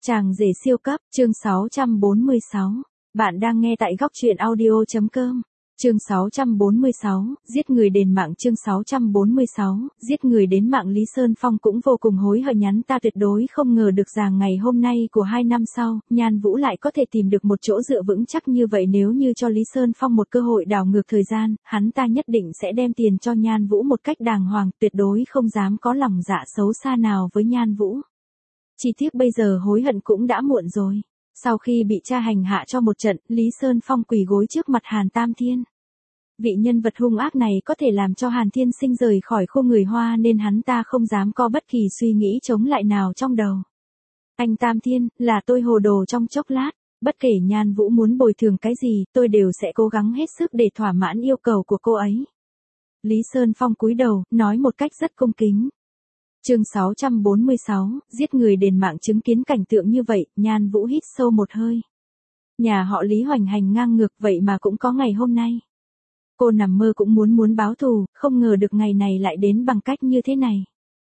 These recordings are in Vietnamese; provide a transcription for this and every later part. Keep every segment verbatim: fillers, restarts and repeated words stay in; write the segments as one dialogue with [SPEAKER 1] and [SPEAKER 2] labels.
[SPEAKER 1] Chàng rể siêu cấp, chương sáu trăm bốn mươi sáu. Bạn đang nghe tại góc truyện audio.com. Chương sáu trăm bốn mươi sáu, giết người đền mạng. Chương sáu trăm bốn mươi sáu, giết người đến mạng. Lý Sơn Phong cũng vô cùng hối hận, nhắn ta tuyệt đối không ngờ được rằng ngày hôm nay của hai năm sau, Nhan Vũ lại có thể tìm được một chỗ dựa vững chắc như vậy. Nếu như cho Lý Sơn Phong một cơ hội đảo ngược thời gian, hắn ta nhất định sẽ đem tiền cho Nhan Vũ một cách đàng hoàng, tuyệt đối không dám có lòng dạ xấu xa nào với Nhan Vũ. Chỉ tiếc bây giờ hối hận cũng đã muộn rồi. Sau khi bị cha hành hạ cho một trận, Lý Sơn Phong quỳ gối trước mặt Hàn Tam Thiên. Vị nhân vật hung ác này có thể làm cho Hàn Thiên Sinh rời khỏi khu người Hoa nên hắn ta không dám có bất kỳ suy nghĩ chống lại nào trong đầu. Anh Tam Thiên, là tôi hồ đồ trong chốc lát, bất kể Nhan Vũ muốn bồi thường cái gì, tôi đều sẽ cố gắng hết sức để thỏa mãn yêu cầu của cô ấy. Lý Sơn Phong cúi đầu, nói một cách rất cung kính. Chương sáu trăm bốn mươi sáu, giết người đền mạng. Chứng kiến cảnh tượng như vậy, Nhan Vũ hít sâu một hơi. Nhà họ Lý hoành hành ngang ngược vậy mà cũng có ngày hôm nay. Cô nằm mơ cũng muốn muốn báo thù, không ngờ được ngày này lại đến bằng cách như thế này.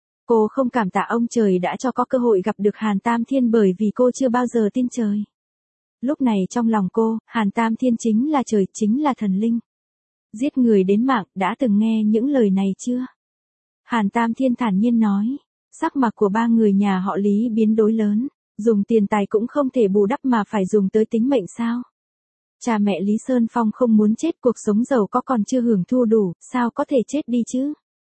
[SPEAKER 1] Cô không cảm tạ ông trời đã cho có cơ hội gặp được Hàn Tam Thiên bởi vì cô chưa bao giờ tin trời. Lúc này trong lòng cô, Hàn Tam Thiên chính là trời, chính là thần linh. Giết người đến mạng, đã từng nghe những lời này chưa? Hàn Tam Thiên thản nhiên nói, sắc mặt của ba người nhà họ Lý biến đổi lớn, dùng tiền tài cũng không thể bù đắp mà phải dùng tới tính mệnh sao? Cha mẹ Lý Sơn Phong không muốn chết, cuộc sống giàu có còn chưa hưởng thu đủ, sao có thể chết đi chứ?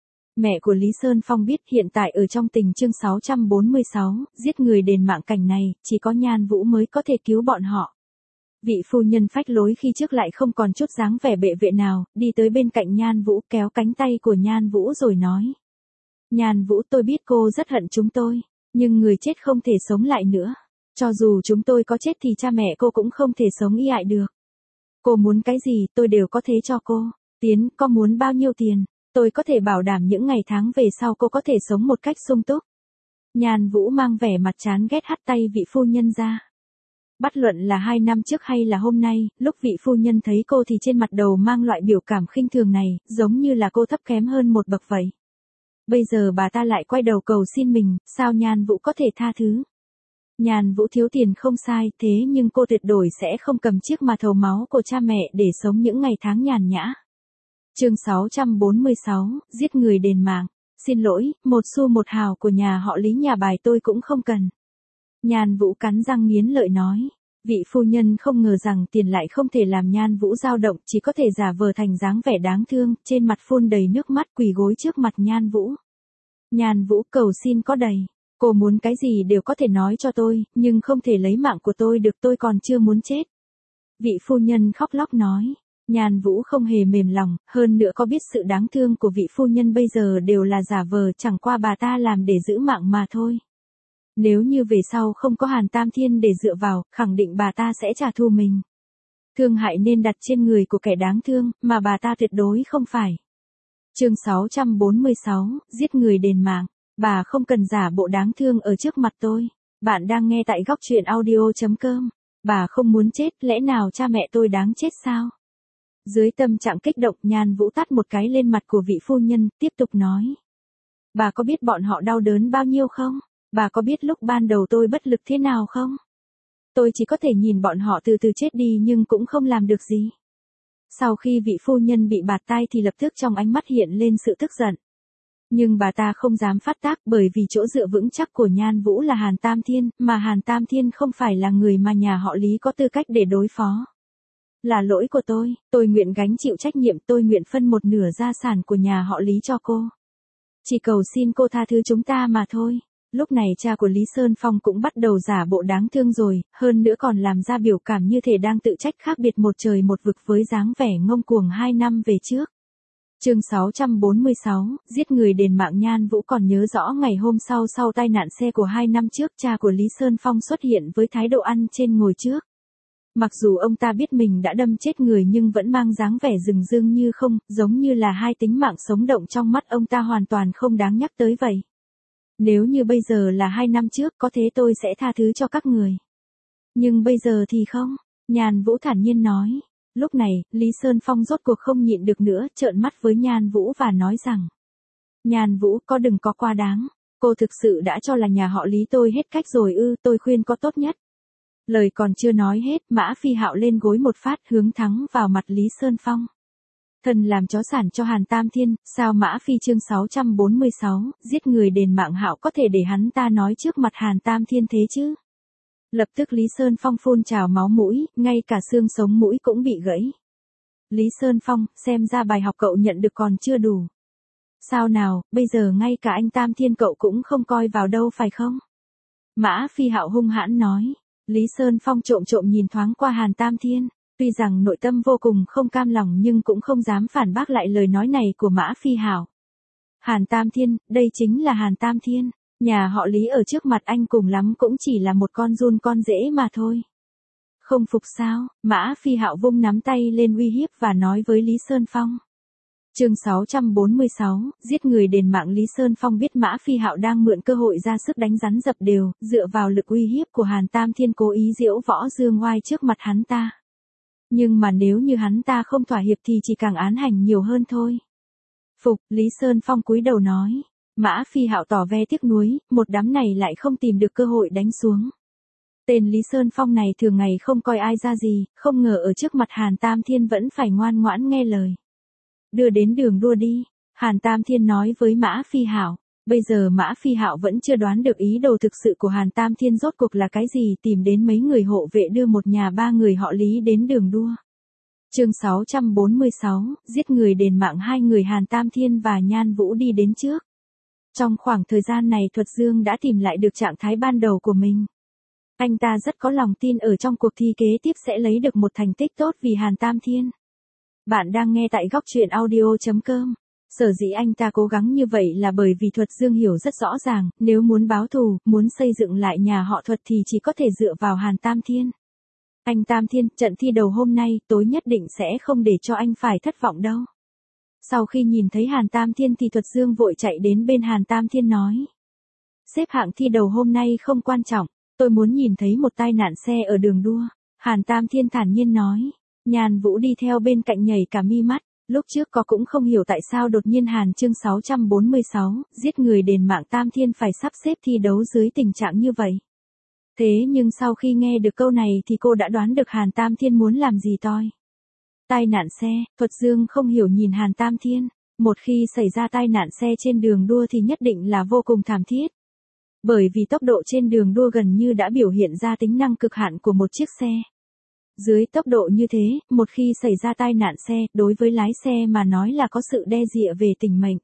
[SPEAKER 1] Mẹ của Lý Sơn Phong biết hiện tại ở trong tình. Chương sáu trăm bốn mươi sáu, giết người đền mạng. Cảnh này, chỉ có Nhan Vũ mới có thể cứu bọn họ. Vị phu nhân phách lối khi trước lại không còn chút dáng vẻ bệ vệ nào, đi tới bên cạnh Nhan Vũ kéo cánh tay của Nhan Vũ rồi nói. Nhan Vũ, tôi biết cô rất hận chúng tôi, nhưng người chết không thể sống lại nữa. Cho dù chúng tôi có chết thì cha mẹ cô cũng không thể sống y ại được. Cô muốn cái gì tôi đều có thế cho cô. Tiến, có muốn bao nhiêu tiền, tôi có thể bảo đảm những ngày tháng về sau cô có thể sống một cách sung túc. Nhan Vũ mang vẻ mặt chán ghét hất tay vị phu nhân ra. Bất luận là hai năm trước hay là hôm nay, lúc vị phu nhân thấy cô thì trên mặt đầu mang loại biểu cảm khinh thường này, giống như là cô thấp kém hơn một bậc vậy. Bây giờ bà ta lại quay đầu cầu xin mình, sao Nhan Vũ có thể tha thứ? Nhan Vũ thiếu tiền không sai, thế nhưng cô tuyệt đối sẽ không cầm chiếc mà thầu máu của cha mẹ để sống những ngày tháng nhàn nhã. Chương sáu trăm bốn mươi sáu, giết người đền mạng. Xin lỗi, một xu một hào của nhà họ Lý nhà bài tôi cũng không cần. Nhan Vũ cắn răng nghiến lợi nói. Vị phu nhân không ngờ rằng tiền lại không thể làm Nhan Vũ dao động, chỉ có thể giả vờ thành dáng vẻ đáng thương, trên mặt phun đầy nước mắt quỳ gối trước mặt Nhan Vũ. Nhan Vũ, cầu xin có đầy. Cô muốn cái gì đều có thể nói cho tôi, nhưng không thể lấy mạng của tôi được, tôi còn chưa muốn chết. Vị phu nhân khóc lóc nói. Nhan Vũ không hề mềm lòng, hơn nữa có biết sự đáng thương của vị phu nhân bây giờ đều là giả vờ, chẳng qua bà ta làm để giữ mạng mà thôi. Nếu như về sau không có Hàn Tam Thiên để dựa vào, khẳng định bà ta sẽ trả thù mình. Thương hại nên đặt trên người của kẻ đáng thương, mà bà ta tuyệt đối không phải. Chương sáu trăm bốn mươi sáu, giết người đền mạng. Bà không cần giả bộ đáng thương ở trước mặt tôi. Bạn đang nghe tại góc truyện audio.com. Bà không muốn chết, lẽ nào cha mẹ tôi đáng chết sao? Dưới tâm trạng kích động, Nhan Vũ tát một cái lên mặt của vị phu nhân, tiếp tục nói. Bà có biết bọn họ đau đớn bao nhiêu không? Bà có biết lúc ban đầu tôi bất lực thế nào không? Tôi chỉ có thể nhìn bọn họ từ từ chết đi nhưng cũng không làm được gì. Sau khi vị phu nhân bị bạt tai thì lập tức trong ánh mắt hiện lên sự tức giận. Nhưng bà ta không dám phát tác bởi vì chỗ dựa vững chắc của Nhan Vũ là Hàn Tam Thiên, mà Hàn Tam Thiên không phải là người mà nhà họ Lý có tư cách để đối phó. Là lỗi của tôi, tôi nguyện gánh chịu trách nhiệm, tôi nguyện phân một nửa gia sản của nhà họ Lý cho cô. Chỉ cầu xin cô tha thứ chúng ta mà thôi. Lúc này cha của Lý Sơn Phong cũng bắt đầu giả bộ đáng thương rồi, hơn nữa còn làm ra biểu cảm như thể đang tự trách, khác biệt một trời một vực với dáng vẻ ngông cuồng hai năm về trước. Chương sáu trăm bốn mươi sáu, giết người đền mạng. Nhan Vũ còn nhớ rõ ngày hôm sau sau tai nạn xe của hai năm trước, cha của Lý Sơn Phong xuất hiện với thái độ ăn trên ngồi trước. Mặc dù ông ta biết mình đã đâm chết người nhưng vẫn mang dáng vẻ rừng rưng như không, giống như là hai tính mạng sống động trong mắt ông ta hoàn toàn không đáng nhắc tới vậy. Nếu như bây giờ là hai năm trước có thế tôi sẽ tha thứ cho các người. Nhưng bây giờ thì không, Nhan Vũ thản nhiên nói. Lúc này, Lý Sơn Phong rốt cuộc không nhịn được nữa, trợn mắt với Nhan Vũ và nói rằng. Nhan Vũ, có đừng có quá đáng. Cô thực sự đã cho là nhà họ Lý tôi hết cách rồi ư, tôi khuyên có tốt nhất. Lời còn chưa nói hết, Mã Phi Hạo lên gối một phát hướng thẳng vào mặt Lý Sơn Phong. Thần làm chó sản cho Hàn Tam Thiên, sao Mã Phi chương sáu trăm bốn mươi sáu, giết người đền mạng Hạo có thể để hắn ta nói trước mặt Hàn Tam Thiên thế chứ? Lập tức Lý Sơn Phong phun trào máu mũi, ngay cả xương sống mũi cũng bị gãy. Lý Sơn Phong, xem ra bài học cậu nhận được còn chưa đủ. Sao nào, bây giờ ngay cả anh Tam Thiên cậu cũng không coi vào đâu phải không? Mã Phi Hạo hung hãn nói. Lý Sơn Phong trộm trộm nhìn thoáng qua Hàn Tam Thiên, tuy rằng nội tâm vô cùng không cam lòng nhưng cũng không dám phản bác lại lời nói này của Mã Phi Hạo. Hàn Tam Thiên, đây chính là Hàn Tam Thiên, nhà họ Lý ở trước mặt anh cùng lắm cũng chỉ là một con giun con rễ mà thôi. Không phục sao? Mã Phi Hạo vung nắm tay lên uy hiếp và nói với Lý Sơn Phong. Chương sáu trăm bốn mươi sáu, giết người đền mạng. Lý Sơn Phong biết Mã Phi Hạo đang mượn cơ hội ra sức đánh rắn dập đều, dựa vào lực uy hiếp của Hàn Tam Thiên cố ý giễu võ dương oai trước mặt hắn ta. Nhưng mà nếu như hắn ta không thỏa hiệp thì chỉ càng án hành nhiều hơn thôi. Phục, Lý Sơn Phong cúi đầu nói. Mã Phi Hạo tỏ vẻ tiếc nuối, một đám này lại không tìm được cơ hội đánh xuống. Tên Lý Sơn Phong này thường ngày không coi ai ra gì, không ngờ ở trước mặt Hàn Tam Thiên vẫn phải ngoan ngoãn nghe lời. Đưa đến đường đua đi, Hàn Tam Thiên nói với Mã Phi Hạo. Bây giờ Mã Phi Hạo vẫn chưa đoán được ý đồ thực sự của Hàn Tam Thiên rốt cuộc là cái gì, tìm đến mấy người hộ vệ đưa một nhà ba người họ Lý đến đường đua. Chương sáu trăm bốn mươi sáu, giết người đền mạng. Hai người Hàn Tam Thiên và Nhan Vũ đi đến trước. Trong khoảng thời gian này Thuật Dương đã tìm lại được trạng thái ban đầu của mình. Anh ta rất có lòng tin ở trong cuộc thi kế tiếp sẽ lấy được một thành tích tốt vì Hàn Tam Thiên. Bạn đang nghe tại góc truyện audio chấm com. Sở dĩ anh ta cố gắng như vậy là bởi vì Thuật Dương hiểu rất rõ ràng, nếu muốn báo thù, muốn xây dựng lại nhà họ Thuật thì chỉ có thể dựa vào Hàn Tam Thiên. Anh Tam Thiên, trận thi đầu hôm nay, tối nhất định sẽ không để cho anh phải thất vọng đâu. Sau khi nhìn thấy Hàn Tam Thiên thì Thuật Dương vội chạy đến bên Hàn Tam Thiên nói. Xếp hạng thi đầu hôm nay không quan trọng, tôi muốn nhìn thấy một tai nạn xe ở đường đua. Hàn Tam Thiên thản nhiên nói. Nhan Vũ đi theo bên cạnh nhảy cả mi mắt, lúc trước có cũng không hiểu tại sao đột nhiên Hàn chương sáu trăm bốn mươi sáu, giết người đền mạng Tam Thiên phải sắp xếp thi đấu dưới tình trạng như vậy. Thế nhưng sau khi nghe được câu này thì cô đã đoán được Hàn Tam Thiên muốn làm gì toi. Tai nạn xe, Thuật Dương không hiểu nhìn Hàn Tam Thiên, một khi xảy ra tai nạn xe trên đường đua thì nhất định là vô cùng thảm thiết. Bởi vì tốc độ trên đường đua gần như đã biểu hiện ra tính năng cực hạn của một chiếc xe. Dưới tốc độ như thế, một khi xảy ra tai nạn xe, đối với lái xe mà nói là có sự đe dọa về tính mệnh.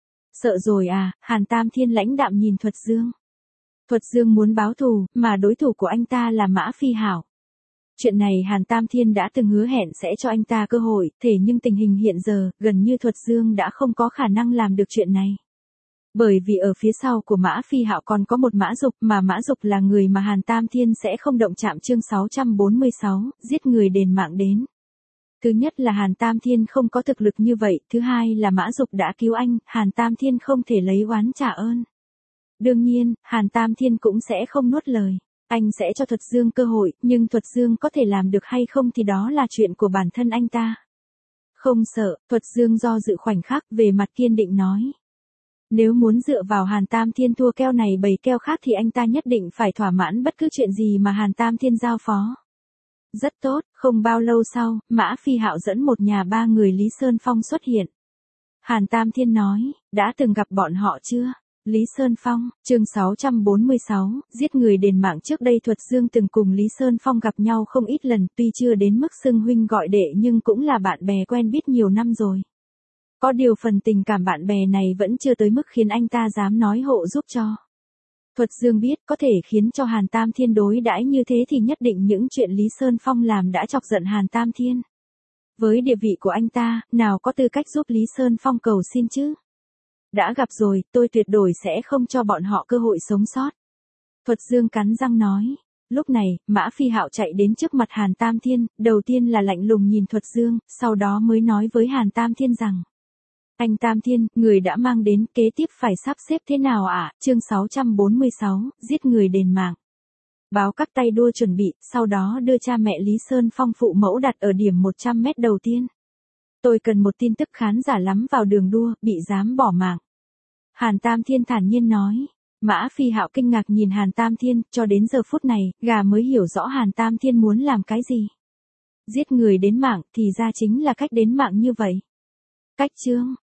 [SPEAKER 1] Sợ rồi à, Hàn Tam Thiên lãnh đạm nhìn Thuật Dương. Thuật Dương muốn báo thù, mà đối thủ của anh ta là Mã Phi Hạo. Chuyện này Hàn Tam Thiên đã từng hứa hẹn sẽ cho anh ta cơ hội, thế nhưng tình hình hiện giờ, gần như Thuật Dương đã không có khả năng làm được chuyện này. Bởi vì ở phía sau của Mã Phi Hạo còn có một Mã Dục, mà Mã Dục là người mà Hàn Tam Thiên sẽ không động chạm. Chương sáu trăm bốn mươi sáu, giết người đền mạng đến. Thứ nhất là Hàn Tam Thiên không có thực lực như vậy, thứ hai là Mã Dục đã cứu anh, Hàn Tam Thiên không thể lấy oán trả ơn. Đương nhiên, Hàn Tam Thiên cũng sẽ không nuốt lời, anh sẽ cho Thuật Dương cơ hội, nhưng Thuật Dương có thể làm được hay không thì đó là chuyện của bản thân anh ta. Không sợ, Thuật Dương do dự khoảnh khắc, về mặt kiên định nói. Nếu muốn dựa vào Hàn Tam Thiên thua keo này bầy keo khác thì anh ta nhất định phải thỏa mãn bất cứ chuyện gì mà Hàn Tam Thiên giao phó. Rất tốt, không bao lâu sau, Mã Phi Hạo dẫn một nhà ba người Lý Sơn Phong xuất hiện. Hàn Tam Thiên nói, đã từng gặp bọn họ chưa? Lý Sơn Phong, chương sáu trăm bốn mươi sáu, giết người đền mạng. Trước đây Thuật Dương từng cùng Lý Sơn Phong gặp nhau không ít lần, tuy chưa đến mức xưng huynh gọi đệ nhưng cũng là bạn bè quen biết nhiều năm rồi. Có điều phần tình cảm bạn bè này vẫn chưa tới mức khiến anh ta dám nói hộ giúp cho. Thuật Dương biết có thể khiến cho Hàn Tam Thiên đối đãi như thế thì nhất định những chuyện Lý Sơn Phong làm đã chọc giận Hàn Tam Thiên. Với địa vị của anh ta, nào có tư cách giúp Lý Sơn Phong cầu xin chứ? Đã gặp rồi, tôi tuyệt đối sẽ không cho bọn họ cơ hội sống sót. Thuật Dương cắn răng nói. Lúc này, Mã Phi Hạo chạy đến trước mặt Hàn Tam Thiên, đầu tiên là lạnh lùng nhìn Thuật Dương, sau đó mới nói với Hàn Tam Thiên rằng. Anh Tam Thiên, người đã mang đến, kế tiếp phải sắp xếp thế nào ạ? À? Chương sáu trăm bốn mươi sáu, giết người đền mạng. Báo các tay đua chuẩn bị, sau đó đưa cha mẹ Lý Sơn Phong phụ mẫu đặt ở điểm một trăm mét đầu tiên. Tôi cần một tin tức khán giả lắm vào đường đua, bị dám bỏ mạng. Hàn Tam Thiên thản nhiên nói. Mã Phi Hạo kinh ngạc nhìn Hàn Tam Thiên, cho đến giờ phút này, gà mới hiểu rõ Hàn Tam Thiên muốn làm cái gì. Giết người đến mạng, thì ra chính là cách đến mạng như vậy. Cách chương